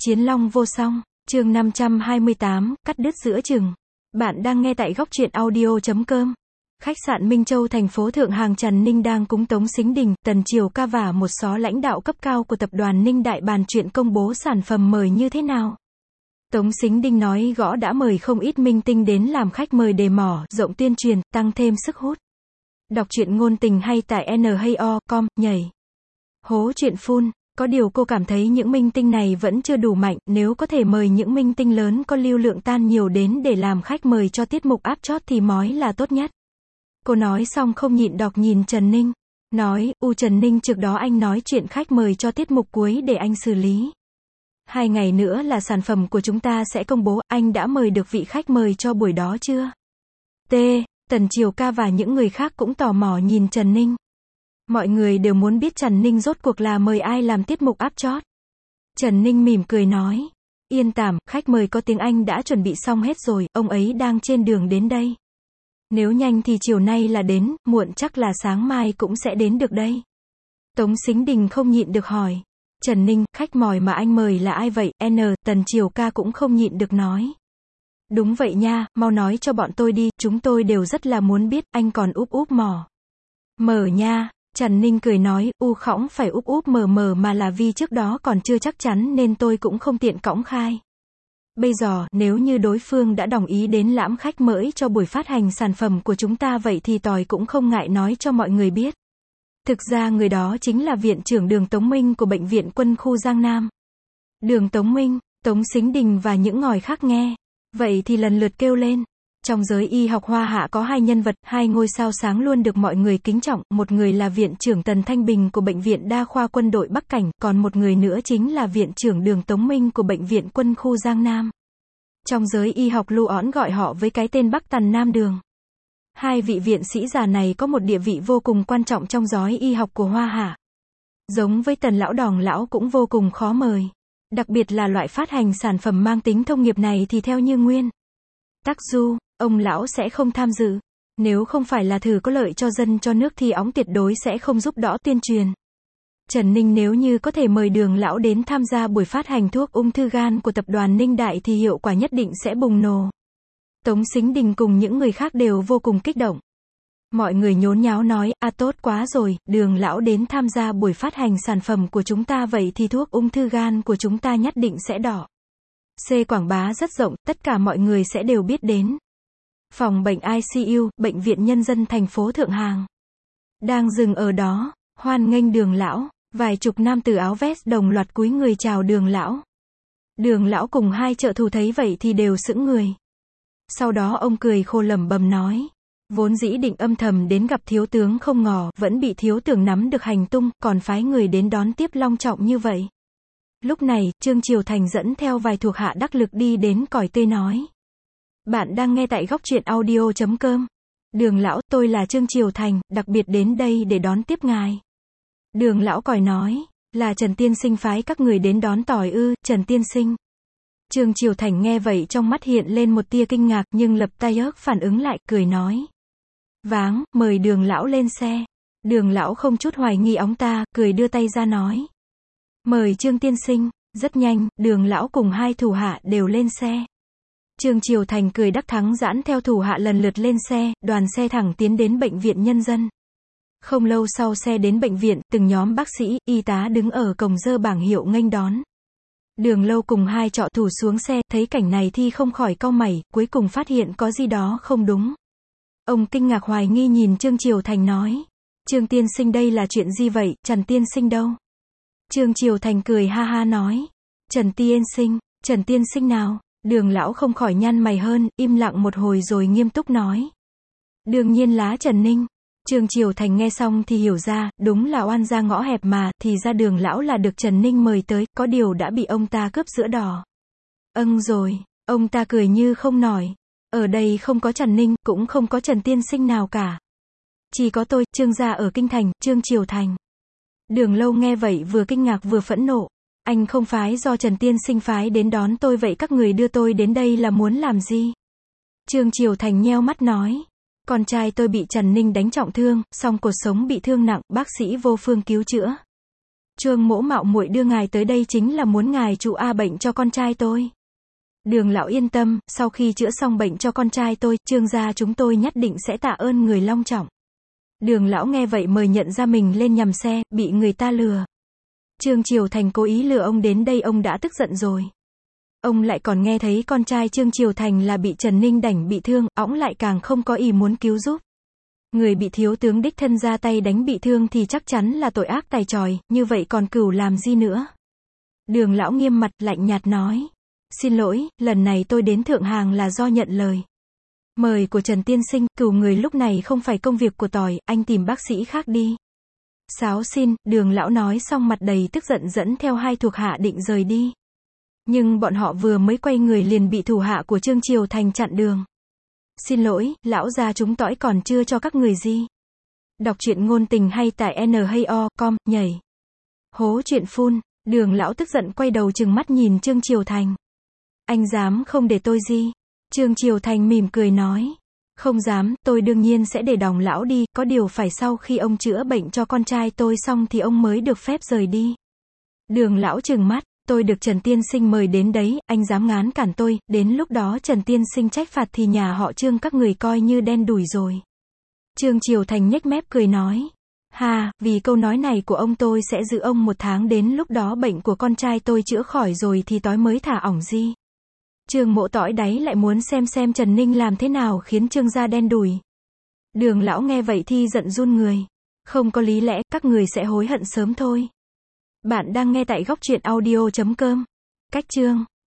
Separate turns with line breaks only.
Chiến Long vô song, chương 528, cắt đứt giữa chừng. Bạn đang nghe tại góc truyện audio.com. Khách sạn Minh Châu thành phố Thượng Hàng Trần Ninh đang cúng Tống Sính Đình, Tần Triều Ca và một số lãnh đạo cấp cao của tập đoàn Ninh Đại bàn chuyện công bố sản phẩm mời như thế nào. Tống Sính Đình nói gõ đã mời không ít minh tinh đến làm khách mời để mở rộng tuyên truyền, tăng thêm sức hút. Đọc truyện ngôn tình hay tại nhây.com, nhảy. Hố chuyện phun. Có điều cô cảm thấy những minh tinh này vẫn chưa đủ mạnh, nếu có thể mời những minh tinh lớn có lưu lượng tan nhiều đến để làm khách mời cho tiết mục áp chót thì mói là tốt nhất. Cô nói xong không nhịn đọc nhìn Trần Ninh. Nói, Trần Ninh trước đó anh nói chuyện khách mời cho tiết mục cuối để anh xử lý. 2 ngày nữa là sản phẩm của chúng ta sẽ công bố, anh đã mời được vị khách mời cho buổi đó chưa? Tần Triều Ca và những người khác cũng tò mò nhìn Trần Ninh. Mọi người đều muốn biết Trần Ninh rốt cuộc là mời ai làm tiết mục áp chót. Trần Ninh mỉm cười nói. Yên tảm, khách mời có tiếng Anh đã chuẩn bị xong hết rồi, ông ấy đang trên đường đến đây. Nếu nhanh thì chiều nay là đến, muộn chắc là sáng mai cũng sẽ đến được đây. Tống Sính Đình không nhịn được hỏi. Trần Ninh, khách mời mà anh mời là ai vậy? Tần Triều Ca cũng không nhịn được nói. Đúng vậy nha, mau nói cho bọn tôi đi, chúng tôi đều rất là muốn biết, anh còn úp mỏ. Mở nha. Trần Ninh cười nói, khõng phải úp mờ mà là vì trước đó còn chưa chắc chắn nên tôi cũng không tiện cõng khai. Bây giờ, nếu như đối phương đã đồng ý đến lãm khách mời cho buổi phát hành sản phẩm của chúng ta vậy thì tỏi cũng không ngại nói cho mọi người biết. Thực ra người đó chính là viện trưởng Đường Tống Minh của Bệnh viện Quân khu Giang Nam. Đường Tống Minh, Tống Sính Đình và những ngòi khác nghe. Vậy thì lần lượt kêu lên. Trong giới y học Hoa Hạ có 2 nhân vật, 2 ngôi sao sáng luôn được mọi người kính trọng, một người là viện trưởng Tần Thanh Bình của Bệnh viện Đa khoa Quân đội Bắc Cảnh, còn một người nữa chính là viện trưởng Đường Tống Minh của Bệnh viện Quân khu Giang Nam. Trong giới y học lưu õn gọi họ với cái tên Bắc Tần Nam Đường. 2 vị viện sĩ già này có một địa vị vô cùng quan trọng trong giới y học của Hoa Hạ. Giống với Tần Lão Đòn Lão cũng vô cùng khó mời. Đặc biệt là loại phát hành sản phẩm mang tính thông nghiệp này thì theo như nguyên tắc du, ông lão sẽ không tham dự. Nếu không phải là thử có lợi cho dân cho nước thì óng tuyệt đối sẽ không giúp đỡ tuyên truyền. Trần Ninh nếu như có thể mời Đường lão đến tham gia buổi phát hành thuốc ung thư gan của tập đoàn Ninh Đại thì hiệu quả nhất định sẽ bùng nổ. Tống Sính Đình cùng những người khác đều vô cùng kích động. Mọi người nhốn nháo nói, tốt quá rồi, Đường lão đến tham gia buổi phát hành sản phẩm của chúng ta vậy thì thuốc ung thư gan của chúng ta nhất định sẽ đỏ. Quảng bá rất rộng, tất cả mọi người sẽ đều biết đến. Phòng bệnh ICU, Bệnh viện Nhân dân thành phố Thượng Hàng. Đang dừng ở đó, hoan nghênh Đường lão, vài chục nam tử áo vest đồng loạt cúi người chào Đường lão. Đường lão cùng 2 trợ thủ thấy vậy thì đều sững người. Sau đó ông cười khô lẩm bẩm nói. Vốn dĩ định âm thầm đến gặp thiếu tướng không ngờ, vẫn bị thiếu tướng nắm được hành tung, còn phái người đến đón tiếp long trọng như vậy. Lúc này, Trương Triều Thành dẫn theo vài thuộc hạ đắc lực đi đến còi tươi nói. Bạn đang nghe tại góc truyện audio.com. Đường lão, tôi là Trương Triều Thành, đặc biệt đến đây để đón tiếp ngài. Đường lão còi nói, là Trần Tiên Sinh phái các người đến đón tỏi ư? Trần Tiên Sinh. Trương Triều Thành nghe vậy trong mắt hiện lên một tia kinh ngạc nhưng lập tay phản ứng lại, cười nói. Váng, mời Đường lão lên xe. Đường lão không chút hoài nghi óng ta, cười đưa tay ra nói. Mời Trương Tiên Sinh. Rất nhanh, Đường lão cùng 2 thủ hạ đều lên xe. Trương Triều Thành cười đắc thắng giãn theo thủ hạ lần lượt lên xe, đoàn xe thẳng tiến đến Bệnh viện Nhân dân. Không lâu sau xe đến bệnh viện, từng nhóm bác sĩ, y tá đứng ở cổng giơ bảng hiệu nghênh đón. Đường Lâu cùng 2 trọ thủ xuống xe, thấy cảnh này thì không khỏi cau mày, cuối cùng phát hiện có gì đó không đúng. Ông kinh ngạc hoài nghi nhìn Trương Triều Thành nói. Trương Tiên Sinh đây là chuyện gì vậy, Trần Tiên Sinh đâu? Trương Triều Thành cười ha ha nói. Trần Tiên Sinh nào? Đường lão không khỏi nhăn mày hơn, im lặng một hồi rồi nghiêm túc nói. Đương nhiên là Trần Ninh. Trương Triều Thành nghe xong thì hiểu ra, đúng là oan ra ngõ hẹp mà, thì ra Đường lão là được Trần Ninh mời tới, có điều đã bị ông ta cướp sữa đỏ. Rồi, ông ta cười như không nói. Ở đây không có Trần Ninh, cũng không có Trần Tiên Sinh nào cả. Chỉ có tôi, Trương gia ở Kinh Thành, Trương Triều Thành. Đường Lâu nghe vậy vừa kinh ngạc vừa phẫn nộ. Anh không phái do Trần Tiên Sinh phái đến đón tôi vậy các người đưa tôi đến đây là muốn làm gì? Trương Triều Thành nheo mắt nói. Con trai tôi bị Trần Ninh đánh trọng thương, song cột sống bị thương nặng, bác sĩ vô phương cứu chữa. Trương mỗ mạo muội đưa ngài tới đây chính là muốn ngài trụ bệnh cho con trai tôi. Đường lão yên tâm, sau khi chữa xong bệnh cho con trai tôi, Trương gia chúng tôi nhất định sẽ tạ ơn người long trọng. Đường lão nghe vậy mời nhận ra mình lên nhầm xe, bị người ta lừa. Trương Triều Thành cố ý lừa ông đến đây, ông đã tức giận rồi. Ông lại còn nghe thấy con trai Trương Triều Thành là bị Trần Ninh đánh bị thương, ẵng lại càng không có ý muốn cứu giúp. Người bị thiếu tướng đích thân ra tay đánh bị thương thì chắc chắn là tội ác tài chòi, như vậy còn cửu làm gì nữa. Đường lão nghiêm mặt, lạnh nhạt nói. Xin lỗi, lần này tôi đến Thượng Hàng là do nhận lời mời của Trần tiên sinh, cửu người lúc này không phải công việc của tỏi, anh tìm bác sĩ khác đi. Sáo xin, đường lão nói xong mặt đầy tức giận dẫn theo hai thuộc hạ định rời đi. Nhưng bọn họ vừa mới quay người liền bị thủ hạ của Trương Triều Thành chặn đường. Xin lỗi, lão gia chúng tỏi còn chưa cho các người gì. Đọc truyện ngôn tình hay tại NHO.com, nhảy. Hố chuyện phun, đường lão tức giận quay đầu trừng mắt nhìn Trương Triều Thành. Anh dám không để tôi gì? Trương Triều Thành mỉm cười nói. Không dám, tôi đương nhiên sẽ để đòng lão đi, có điều phải sau khi ông chữa bệnh cho con trai tôi xong thì ông mới được phép rời đi. Đường lão trừng mắt, tôi được Trần tiên sinh mời đến đấy, anh dám ngán cản tôi, đến lúc đó Trần tiên sinh trách phạt thì nhà họ Trương các người coi như đen đủi rồi. Trương Triều Thành nhếch mép cười nói. Ha, vì câu nói này của ông tôi sẽ giữ ông 1 tháng, đến lúc đó bệnh của con trai tôi chữa khỏi rồi thì tối mới thả ỏng gì. Trương mỗ tỏi đáy lại muốn xem Trần Ninh làm thế nào khiến Trương gia đen đủi. Đường lão nghe vậy thì giận run người. Không có lý lẽ, các người sẽ hối hận sớm thôi. Bạn đang nghe tại góc truyện audio.com. Cách chương